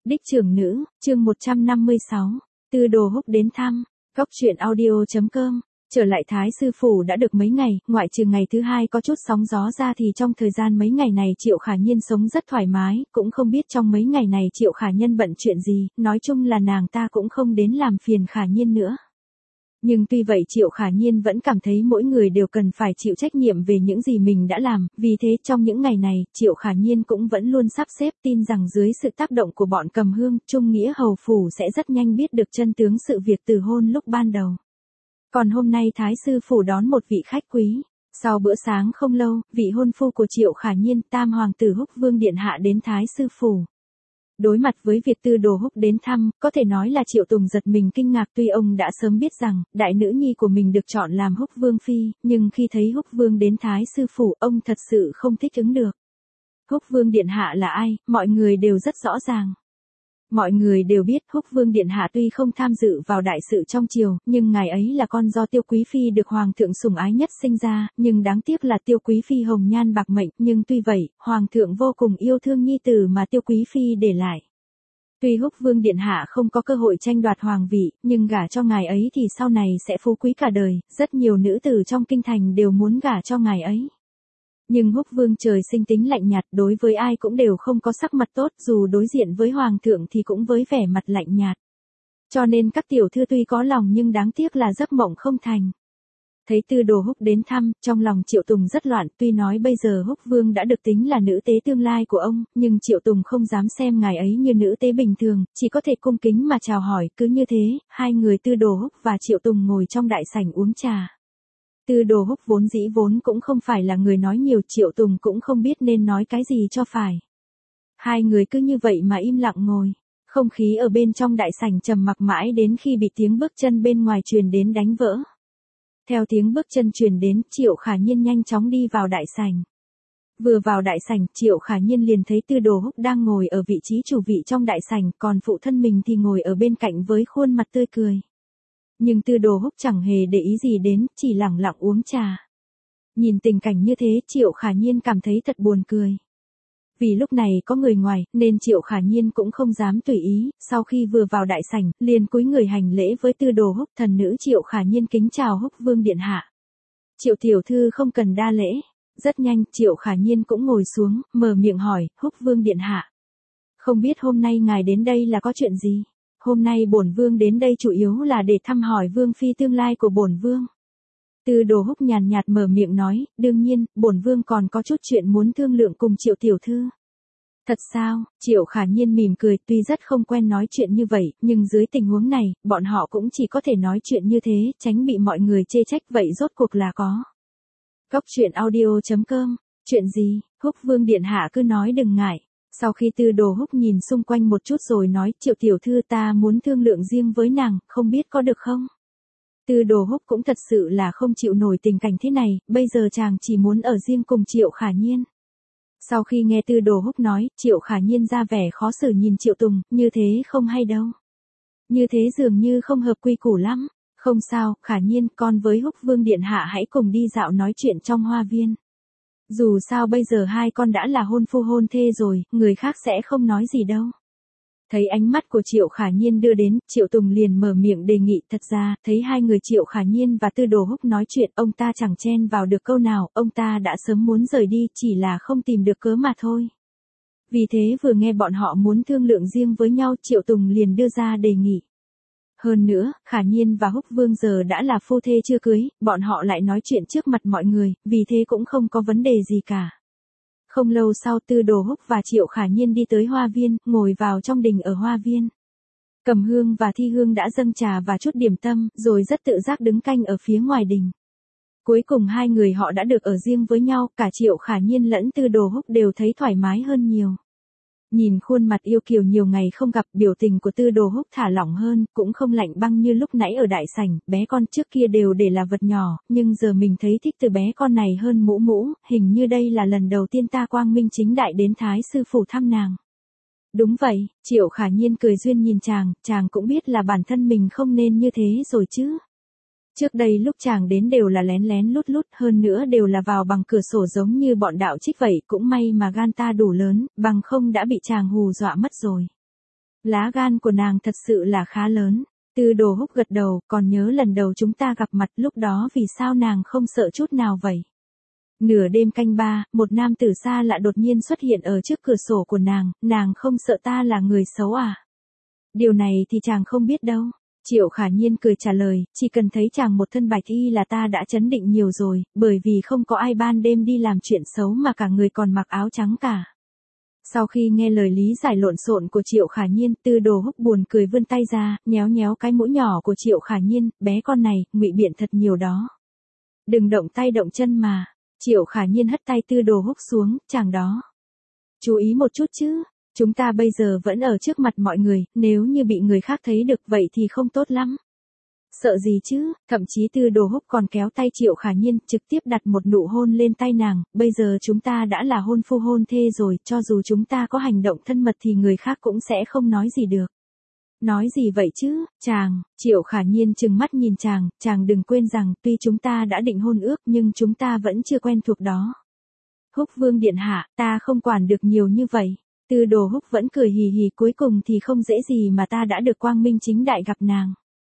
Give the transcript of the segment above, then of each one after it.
Đích trưởng nữ, chương 156. Tư Đồ Húc đến thăm. Góc truyện audio.com. Trở lại Thái Sư Phủ đã được mấy ngày, ngoại trừ ngày thứ hai có chút sóng gió ra thì trong thời gian mấy ngày này Triệu Khả Nhiên sống rất thoải mái, cũng không biết trong mấy ngày này Triệu Khả Nhân bận chuyện gì, nói chung là nàng ta cũng không đến làm phiền Khả Nhiên nữa. Nhưng tuy vậy Triệu Khả Nhiên vẫn cảm thấy mỗi người đều cần phải chịu trách nhiệm về những gì mình đã làm, vì thế trong những ngày này, Triệu Khả Nhiên cũng vẫn luôn sắp xếp tin rằng dưới sự tác động của bọn Cầm Hương, Trung Nghĩa Hầu Phủ sẽ rất nhanh biết được chân tướng sự việc từ hôn lúc ban đầu. Còn hôm nay Thái Sư Phủ đón một vị khách quý. Sau bữa sáng không lâu, vị hôn phu của Triệu Khả Nhiên, Tam Hoàng tử Húc Vương Điện Hạ đến Thái Sư Phủ. Đối mặt với việc Tư Đồ Húc đến thăm, có thể nói là Triệu Tùng giật mình kinh ngạc, tuy ông đã sớm biết rằng, đại nữ nhi của mình được chọn làm Húc Vương Phi, nhưng khi thấy Húc Vương đến Thái Sư Phủ, ông thật sự không thích ứng được. Húc Vương Điện Hạ là ai, mọi người đều rất rõ ràng. Mọi người đều biết Húc Vương Điện Hạ tuy không tham dự vào đại sự trong triều, nhưng ngài ấy là con do Tiêu Quý Phi được Hoàng thượng sủng ái nhất sinh ra, nhưng đáng tiếc là Tiêu Quý Phi hồng nhan bạc mệnh, nhưng tuy vậy, Hoàng thượng vô cùng yêu thương nhi tử mà Tiêu Quý Phi để lại. Tuy Húc Vương Điện Hạ không có cơ hội tranh đoạt hoàng vị, nhưng gả cho ngài ấy thì sau này sẽ phú quý cả đời, rất nhiều nữ tử trong kinh thành đều muốn gả cho ngài ấy. Nhưng Húc Vương trời sinh tính lạnh nhạt, đối với ai cũng đều không có sắc mặt tốt, dù đối diện với Hoàng thượng thì cũng với vẻ mặt lạnh nhạt. Cho nên các tiểu thư tuy có lòng nhưng đáng tiếc là giấc mộng không thành. Thấy Tư Đồ Húc đến thăm, trong lòng Triệu Tùng rất loạn, tuy nói bây giờ Húc Vương đã được tính là nữ tế tương lai của ông, nhưng Triệu Tùng không dám xem ngài ấy như nữ tế bình thường, chỉ có thể cung kính mà chào hỏi, cứ như thế, hai người Tư Đồ Húc và Triệu Tùng ngồi trong đại sảnh uống trà. Tư Đồ Húc vốn cũng không phải là người nói nhiều, Triệu Tùng cũng không biết nên nói cái gì cho phải. Hai người cứ như vậy mà im lặng ngồi, không khí ở bên trong đại sảnh trầm mặc mãi đến khi bị tiếng bước chân bên ngoài truyền đến đánh vỡ. Theo tiếng bước chân truyền đến, Triệu Khả Nhiên nhanh chóng đi vào đại sảnh. Vừa vào đại sảnh, Triệu Khả Nhiên liền thấy Tư Đồ Húc đang ngồi ở vị trí chủ vị trong đại sảnh, còn phụ thân mình thì ngồi ở bên cạnh với khuôn mặt tươi cười. Nhưng Tư Đồ Húc chẳng hề để ý gì đến, chỉ lẳng lặng uống trà. Nhìn tình cảnh như thế, Triệu Khả Nhiên cảm thấy thật buồn cười. Vì lúc này có người ngoài, nên Triệu Khả Nhiên cũng không dám tùy ý, sau khi vừa vào đại sảnh, liền cúi người hành lễ với Tư Đồ Húc. Thần nữ Triệu Khả Nhiên kính chào Húc Vương Điện Hạ. Triệu tiểu thư không cần đa lễ. Rất nhanh, Triệu Khả Nhiên cũng ngồi xuống, mở miệng hỏi, Húc Vương Điện Hạ. Không biết hôm nay ngài đến đây là có chuyện gì? Hôm nay bổn vương đến đây chủ yếu là để thăm hỏi vương phi tương lai của bổn vương. Tư Đồ Húc nhàn nhạt mở miệng nói, đương nhiên, bổn vương còn có chút chuyện muốn thương lượng cùng Triệu tiểu thư. Thật sao? Triệu Khả Nhiên mỉm cười, tuy rất không quen nói chuyện như vậy, nhưng dưới tình huống này, bọn họ cũng chỉ có thể nói chuyện như thế, tránh bị mọi người chê trách, vậy rốt cuộc là có. Góc truyện audio.com. Chuyện gì? Húc Vương Điện Hạ cứ nói đừng ngại. Sau khi Tư Đồ Húc nhìn xung quanh một chút rồi nói, Triệu tiểu thư ta muốn thương lượng riêng với nàng, không biết có được không? Tư Đồ Húc cũng thật sự là không chịu nổi tình cảnh thế này, bây giờ chàng chỉ muốn ở riêng cùng Triệu Khả Nhiên. Sau khi nghe Tư Đồ Húc nói, Triệu Khả Nhiên ra vẻ khó xử nhìn Triệu Tùng, như thế không hay đâu. Như thế dường như không hợp quy củ lắm. Không sao, Khả Nhiên, con với Húc Vương Điện Hạ hãy cùng đi dạo nói chuyện trong hoa viên. Dù sao bây giờ hai con đã là hôn phu hôn thê rồi, người khác sẽ không nói gì đâu. Thấy ánh mắt của Triệu Khả Nhiên đưa đến, Triệu Tùng liền mở miệng đề nghị, thật ra, thấy hai người Triệu Khả Nhiên và Tư Đồ Húc nói chuyện, ông ta chẳng chen vào được câu nào, ông ta đã sớm muốn rời đi, chỉ là không tìm được cớ mà thôi. Vì thế vừa nghe bọn họ muốn thương lượng riêng với nhau, Triệu Tùng liền đưa ra đề nghị. Hơn nữa, Khả Nhiên và Húc Vương giờ đã là phu thê chưa cưới, bọn họ lại nói chuyện trước mặt mọi người, vì thế cũng không có vấn đề gì cả. Không lâu sau Tư Đồ Húc và Triệu Khả Nhiên đi tới hoa viên, ngồi vào trong đình ở hoa viên. Cầm Hương và Thi Hương đã dâng trà và chút điểm tâm, rồi rất tự giác đứng canh ở phía ngoài đình. Cuối cùng hai người họ đã được ở riêng với nhau, cả Triệu Khả Nhiên lẫn Tư Đồ Húc đều thấy thoải mái hơn nhiều. Nhìn khuôn mặt yêu kiều nhiều ngày không gặp, biểu tình của Tư Đồ Húc thả lỏng hơn, cũng không lạnh băng như lúc nãy ở đại sảnh, bé con trước kia đều để là vật nhỏ, nhưng giờ mình thấy thích từ bé con này hơn Mũ Mũ, hình như đây là lần đầu tiên ta quang minh chính đại đến Thái Sư Phủ thăm nàng. Đúng vậy, Triệu Khả Nhiên cười duyên nhìn chàng cũng biết là bản thân mình không nên như thế rồi chứ. Trước đây lúc chàng đến đều là lén lén lút lút, hơn nữa đều là vào bằng cửa sổ giống như bọn đạo trích vậy, cũng may mà gan ta đủ lớn, bằng không đã bị chàng hù dọa mất rồi. Lá gan của nàng thật sự là khá lớn. Tư Đồ Húc gật đầu, còn nhớ lần đầu chúng ta gặp mặt lúc đó vì sao nàng không sợ chút nào vậy? Nửa đêm canh ba, một nam tử xa lạ đột nhiên xuất hiện ở trước cửa sổ của nàng không sợ ta là người xấu à? Điều này thì chàng không biết đâu. Triệu Khả Nhiên cười trả lời, chỉ cần thấy chàng một thân bạch y là ta đã chấn định nhiều rồi, bởi vì không có ai ban đêm đi làm chuyện xấu mà cả người còn mặc áo trắng cả. Sau khi nghe lời lý giải lộn xộn của Triệu Khả Nhiên, Tư Đồ Húc buồn cười vươn tay ra, nhéo nhéo cái mũi nhỏ của Triệu Khả Nhiên, bé con này, ngụy biện thật nhiều đó. Đừng động tay động chân mà. Triệu Khả Nhiên hất tay Tư Đồ Húc xuống, chàng đó. Chú ý một chút chứ, chúng ta bây giờ vẫn ở trước mặt mọi người, nếu như bị người khác thấy được vậy thì không tốt lắm. Sợ gì chứ, thậm chí Tư Đồ Húc còn kéo tay Triệu Khả Nhiên, trực tiếp đặt một nụ hôn lên tay nàng, bây giờ chúng ta đã là hôn phu hôn thê rồi, cho dù chúng ta có hành động thân mật thì người khác cũng sẽ không nói gì được. Nói gì vậy chứ, chàng, Triệu Khả Nhiên trừng mắt nhìn chàng đừng quên rằng tuy chúng ta đã định hôn ước nhưng chúng ta vẫn chưa quen thuộc đó. Húc Vương điện hạ, ta không quản được nhiều như vậy. Tư Đồ Húc vẫn cười hì hì, cuối cùng thì không dễ gì mà ta đã được quang minh chính đại gặp nàng.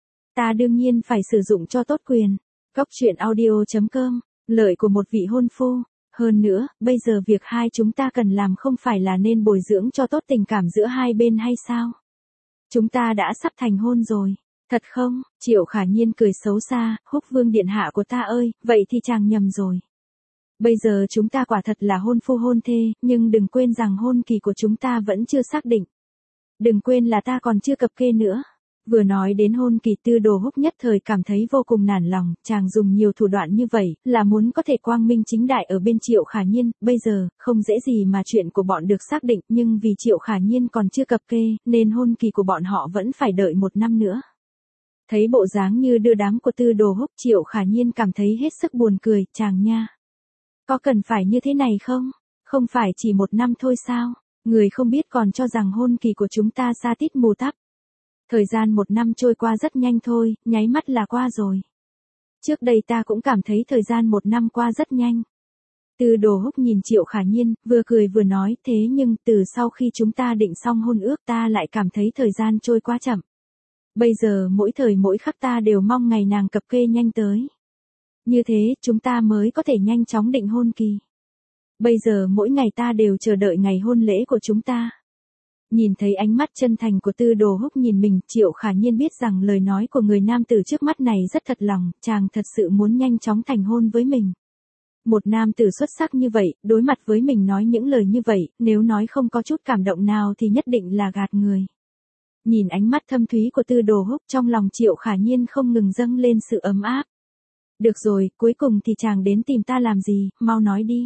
Ta đương nhiên phải sử dụng cho tốt quyền. Góc truyện audio.com, lợi của một vị hôn phu. Hơn nữa, bây giờ việc hai chúng ta cần làm không phải là nên bồi dưỡng cho tốt tình cảm giữa hai bên hay sao? Chúng ta đã sắp thành hôn rồi. Thật không? Triệu Khả Nhiên cười xấu xa, Húc Vương điện hạ của ta ơi, vậy thì chàng nhầm rồi. Bây giờ chúng ta quả thật là hôn phu hôn thê, nhưng đừng quên rằng hôn kỳ của chúng ta vẫn chưa xác định. Đừng quên là ta còn chưa cập kê nữa. Vừa nói đến hôn kỳ, Tư Đồ Húc nhất thời cảm thấy vô cùng nản lòng, chàng dùng nhiều thủ đoạn như vậy, là muốn có thể quang minh chính đại ở bên Triệu Khả Nhiên, bây giờ, không dễ gì mà chuyện của bọn được xác định, nhưng vì Triệu Khả Nhiên còn chưa cập kê, nên hôn kỳ của bọn họ vẫn phải đợi 1 năm nữa. Thấy bộ dáng như đưa đám của Tư Đồ Húc, Triệu Khả Nhiên cảm thấy hết sức buồn cười, chàng nha. Có cần phải như thế này không? Không phải chỉ 1 năm thôi sao? Người không biết còn cho rằng hôn kỳ của chúng ta sa tít mù tắp. Thời gian 1 năm trôi qua rất nhanh thôi, nháy mắt là qua rồi. Trước đây ta cũng cảm thấy thời gian 1 năm qua rất nhanh. Tư Đồ Húc nhìn Triệu Khả Nhiên, vừa cười vừa nói, thế nhưng từ sau khi chúng ta định xong hôn ước ta lại cảm thấy thời gian trôi quá chậm. Bây giờ mỗi thời mỗi khắc ta đều mong ngày nàng cập kê nhanh tới. Như thế chúng ta mới có thể nhanh chóng định hôn kỳ. Bây giờ mỗi ngày ta đều chờ đợi ngày hôn lễ của chúng ta. Nhìn thấy ánh mắt chân thành của Tư Đồ Húc nhìn mình, Triệu Khả Nhiên biết rằng lời nói của người nam tử trước mắt này rất thật lòng, chàng thật sự muốn nhanh chóng thành hôn với mình. Một nam tử xuất sắc như vậy, đối mặt với mình nói những lời như vậy, nếu nói không có chút cảm động nào thì nhất định là gạt người. Nhìn ánh mắt thâm thúy của Tư Đồ Húc, trong lòng Triệu Khả Nhiên không ngừng dâng lên sự ấm áp. Được rồi, cuối cùng thì chàng đến tìm ta làm gì, mau nói đi.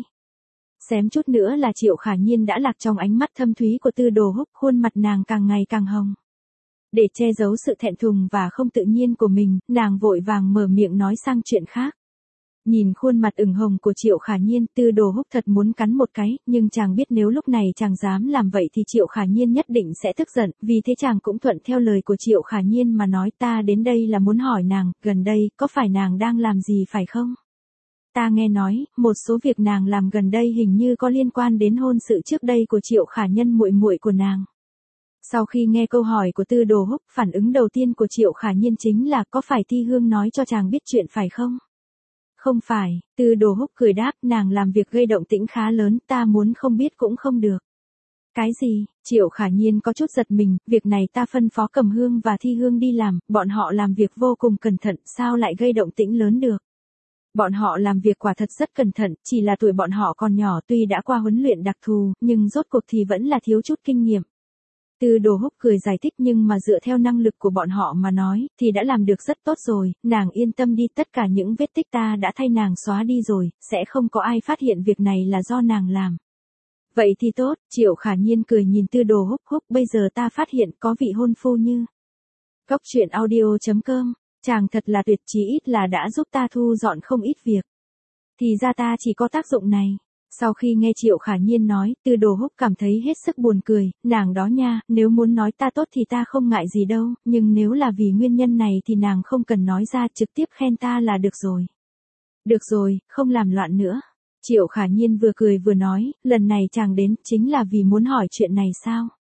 Xém chút nữa là Triệu Khả Nhiên đã lạc trong ánh mắt thâm thúy của Tư Đồ Húc, khuôn mặt nàng càng ngày càng hồng. Để che giấu sự thẹn thùng và không tự nhiên của mình, nàng vội vàng mở miệng nói sang chuyện khác. Nhìn khuôn mặt ửng hồng của Triệu Khả Nhiên, Tư Đồ Húc thật muốn cắn một cái, nhưng chàng biết nếu lúc này chàng dám làm vậy thì Triệu Khả Nhiên nhất định sẽ tức giận, vì thế chàng cũng thuận theo lời của Triệu Khả Nhiên mà nói, ta đến đây là muốn hỏi nàng, gần đây, có phải nàng đang làm gì phải không? Ta nghe nói, một số việc nàng làm gần đây hình như có liên quan đến hôn sự trước đây của Triệu Khả Nhân muội muội của nàng. Sau khi nghe câu hỏi của Tư Đồ Húc, phản ứng đầu tiên của Triệu Khả Nhiên chính là có phải Thi Hương nói cho chàng biết chuyện phải không? Không phải, Tư Đồ Húc cười đáp, nàng làm việc gây động tĩnh khá lớn, ta muốn không biết cũng không được. Cái gì? Triệu Khả Nhiên có chút giật mình, việc này ta phân phó Cẩm Hương và Thi Hương đi làm, bọn họ làm việc vô cùng cẩn thận, sao lại gây động tĩnh lớn được? Bọn họ làm việc quả thật rất cẩn thận, chỉ là tuổi bọn họ còn nhỏ, tuy đã qua huấn luyện đặc thù, nhưng rốt cuộc thì vẫn là thiếu chút kinh nghiệm. Tư Đồ Húc cười giải thích, nhưng mà dựa theo năng lực của bọn họ mà nói, thì đã làm được rất tốt rồi, nàng yên tâm đi, tất cả những vết tích ta đã thay nàng xóa đi rồi, sẽ không có ai phát hiện việc này là do nàng làm. Vậy thì tốt, Triệu Khả Nhiên cười nhìn Tư Đồ Húc, Húc, bây giờ ta phát hiện có vị hôn phu như. Góc truyện audio.com, chàng thật là tuyệt, chí ít là đã giúp ta thu dọn không ít việc. Thì ra ta chỉ có tác dụng này. Sau khi nghe Triệu Khả Nhiên nói, Tư Đồ Húc cảm thấy hết sức buồn cười, nàng đó nha, nếu muốn nói ta tốt thì ta không ngại gì đâu, nhưng nếu là vì nguyên nhân này thì nàng không cần nói ra, trực tiếp khen ta là được rồi. Được rồi, không làm loạn nữa. Triệu Khả Nhiên vừa cười vừa nói, lần này chàng đến, chính là vì muốn hỏi chuyện này sao?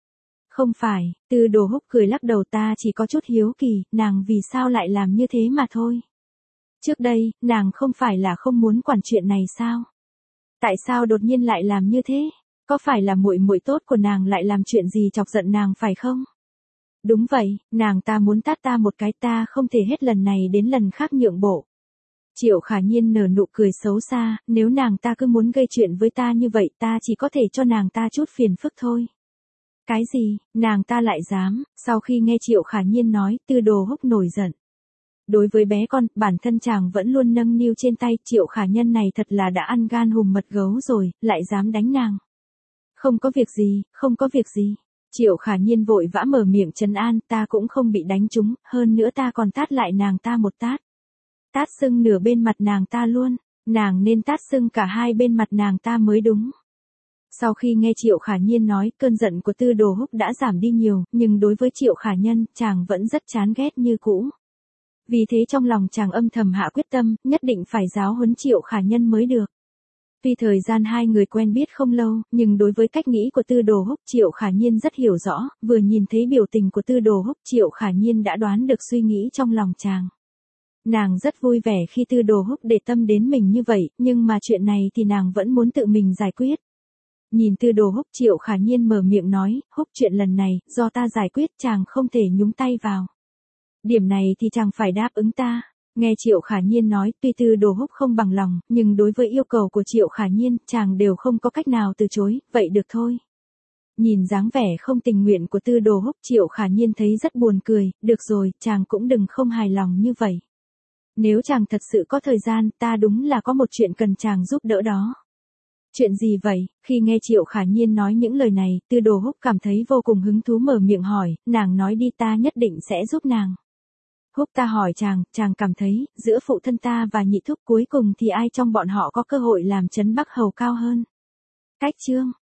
Không phải, Tư Đồ Húc cười lắc đầu, ta chỉ có chút hiếu kỳ, nàng vì sao lại làm như thế mà thôi. Trước đây, nàng không phải là không muốn quản chuyện này sao? Tại sao đột nhiên lại làm như thế? Có phải là muội muội tốt của nàng lại làm chuyện gì chọc giận nàng phải không? Đúng vậy, nàng ta muốn tát ta một cái, ta không thể hết lần này đến lần khác nhượng bộ. Triệu Khả Nhiên nở nụ cười xấu xa, nếu nàng ta cứ muốn gây chuyện với ta như vậy ta chỉ có thể cho nàng ta chút phiền phức thôi. Cái gì, nàng ta lại dám, sau khi nghe Triệu Khả Nhiên nói, Tư Đồ Húc nổi giận. Đối với bé con, bản thân chàng vẫn luôn nâng niu trên tay, Triệu Khả Nhân này thật là đã ăn gan hùm mật gấu rồi, lại dám đánh nàng. Không có việc gì, không có việc gì. Triệu Khả Nhiên vội vã mở miệng trấn an, ta cũng không bị đánh trúng, hơn nữa ta còn tát lại nàng ta một tát. Tát sưng nửa bên mặt nàng ta luôn, nàng nên tát sưng cả hai bên mặt nàng ta mới đúng. Sau khi nghe Triệu Khả Nhiên nói, cơn giận của Tư Đồ Húc đã giảm đi nhiều, nhưng đối với Triệu Khả Nhân, chàng vẫn rất chán ghét như cũ. Vì thế trong lòng chàng âm thầm hạ quyết tâm, nhất định phải giáo huấn Triệu Khả Nhân mới được. Tuy thời gian hai người quen biết không lâu, nhưng đối với cách nghĩ của Tư Đồ Húc, Triệu Khả Nhiên rất hiểu rõ, vừa nhìn thấy biểu tình của Tư Đồ Húc, Triệu Khả Nhiên đã đoán được suy nghĩ trong lòng chàng. Nàng rất vui vẻ khi Tư Đồ Húc để tâm đến mình như vậy, nhưng mà chuyện này thì nàng vẫn muốn tự mình giải quyết. Nhìn Tư Đồ Húc, Triệu Khả Nhiên mở miệng nói, Húc, chuyện lần này, do ta giải quyết, chàng không thể nhúng tay vào. Điểm này thì chàng phải đáp ứng ta. Nghe Triệu Khả Nhiên nói, tuy Tư Đồ Húc không bằng lòng, nhưng đối với yêu cầu của Triệu Khả Nhiên, chàng đều không có cách nào từ chối, vậy được thôi. Nhìn dáng vẻ không tình nguyện của Tư Đồ Húc, Triệu Khả Nhiên thấy rất buồn cười, được rồi, chàng cũng đừng không hài lòng như vậy. Nếu chàng thật sự có thời gian, ta đúng là có một chuyện cần chàng giúp đỡ đó. Chuyện gì vậy? Khi nghe Triệu Khả Nhiên nói những lời này, Tư Đồ Húc cảm thấy vô cùng hứng thú mở miệng hỏi, nàng nói đi, ta nhất định sẽ giúp nàng. Húc, ta hỏi chàng cảm thấy, giữa phụ thân ta và nhị thúc cuối cùng thì ai trong bọn họ có cơ hội làm trấn Bắc Hầu cao hơn? Cách chương